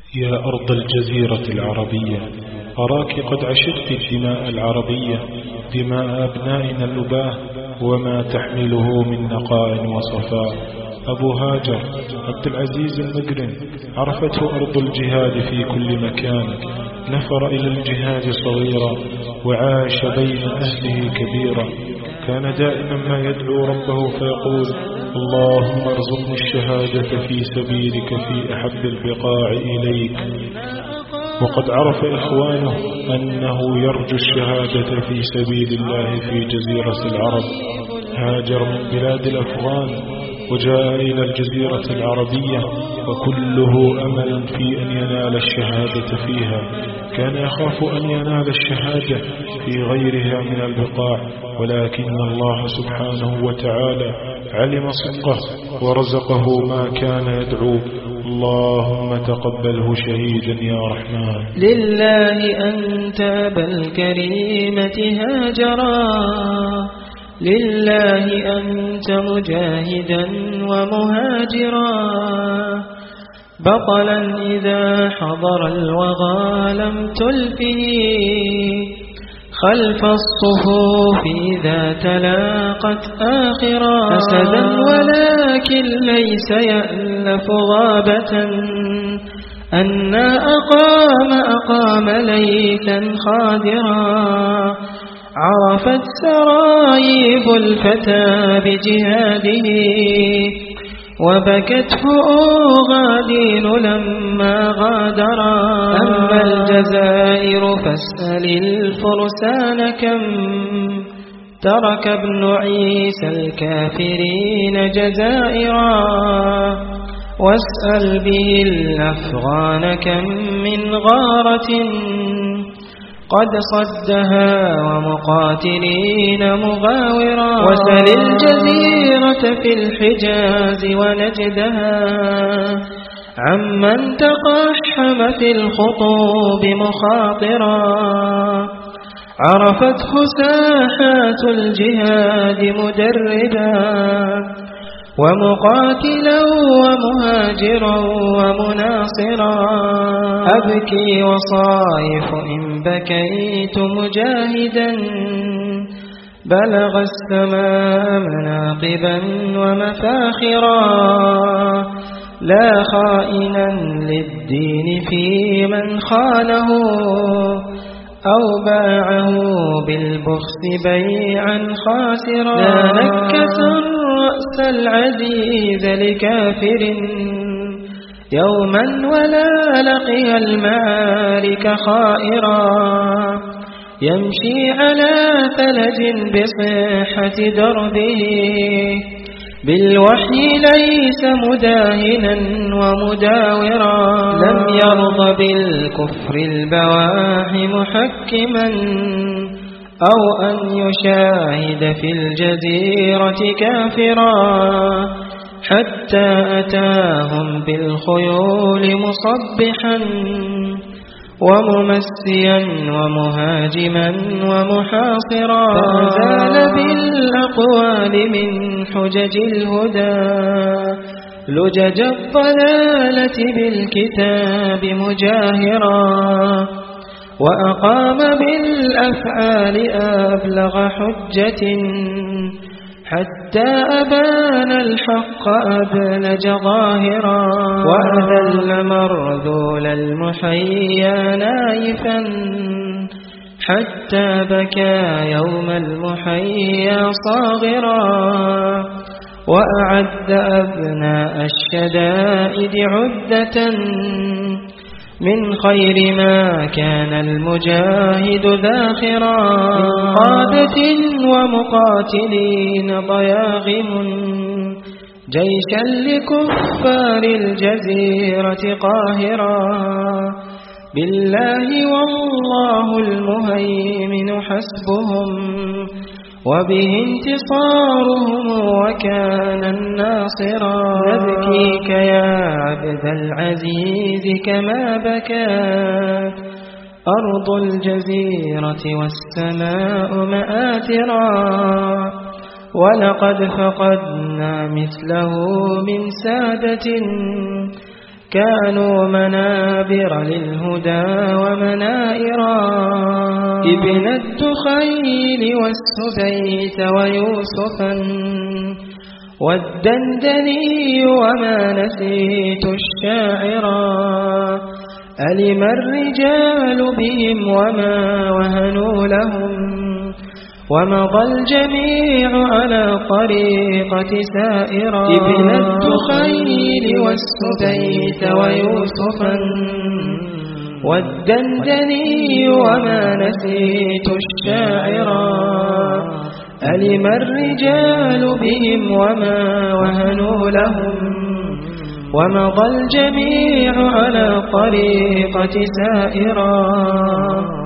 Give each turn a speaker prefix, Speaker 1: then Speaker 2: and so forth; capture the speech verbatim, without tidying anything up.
Speaker 1: يا أرض الجزيرة العربية، أراك قد عشقت الدماء العربية، دماء أبنائنا الأباه، وما تحمله من نقاء وصفاء. أبو هاجر عبد العزيز المقرن عرفته أرض الجهاد في كل مكان، نفر إلى الجهاد صغيرا وعاش بين أهله كبيرا، كان دائما ما يدعو ربه فيقول: اللهم ارزقني الشهادة في سبيلك في أحب البقاع إليك. وقد عرف إخوانه أنه يرجو الشهادة في سبيل الله في جزيرة العرب، هاجر من بلاد الأفغان وجاء إلى الجزيرة العربية وكله أمل في أن ينال الشهادة فيها. كان يخاف أن ينال الشهادة في غيرها من البقاع، ولكن الله سبحانه وتعالى علم صدقه ورزقه ما كان يدعو: اللهم تقبله شهيدا يا رحمن.
Speaker 2: لله أنت أبا الكريمة هاجرا، لله أنت مجاهدا ومهاجرا، بطلا إذا حضر الوغى لم تلفه، خلف الصفوف إذا تلاقت آخرا، أسدا ولكن ليس يألف غابة، أن أقام أقام ليثا خادرا، عرفت سرايب الفتى بجهاده، وبكته أغادين لما غادرا. أما الجزائر فاسأل الفرسان كم ترك ابن عيسى الكافرين جزائرا، واسأل به الأفغان كم من غارة قد صدها ومقاتلين مغاورا، وسل الجزيرة في الحجاز ونجدها عمن تقحم في الخطوب مخاطرا، عرفته ساحات الجهاد مدربا، ومقاتلا ومهاجرا ومناصرا. أبكي وصائف إن بكيت مجاهدا، بلغ السماء مناقبا ومفاخرا، لا خائنا للدين في من خانه، أو باعه بالبخس بيعا خاسرا. لا نكس الرأس العزيز لكافر يوما، ولا لقي المعارك خائرا، يمشي على ثلج بصحة دربه، بالوحي ليس مداهنا ومداورا، لم يرض بالكفر البواح محكما، أو أن يشاهد في الجزيرة كافرا، حتى أتاهم بالخيول مصبحا، وممسيا ومهاجما ومحاصرا، فأزال بالأقوال من حجج الهدى لجج الضلالة بالكتاب مجاهرا، وأقام بالأفعال أبلغ حجة، حتى أبان الحق أبلج ظاهرا، وأذل مرذول المحيا نائفا، حتى بكى يوم المحيا صاغرا، وأعد أبناء الشدائد عدة، من خير ما كان المجاهد ذاخرا، من قادة ومقاتلين ضياغم، جيشا لكفار الجزيرة قاهرا، بالله والله المهيمن حسبهم، وبه انتصارهم وكان الناصرا. نبكيك يا عبد العزيز كما بكات أرض الجزيرة والسماء مآترا، ولقد فقدنا مثله من سادة كانوا منابر للهدى ومنائرا ابن الدخيل والسبيت ويوسفا والدندني وما نسيت الشاعرا ألم الرجال بهم وما وهنوا لهم ومضى الجميع على طريقة سائرا ابن الدخيل والسبيت ويوسفا والدندني وما نسيت الشاعرا ألم الرجال بهم وما وهنوا لهم ومضى الجميع على طريقة سائرا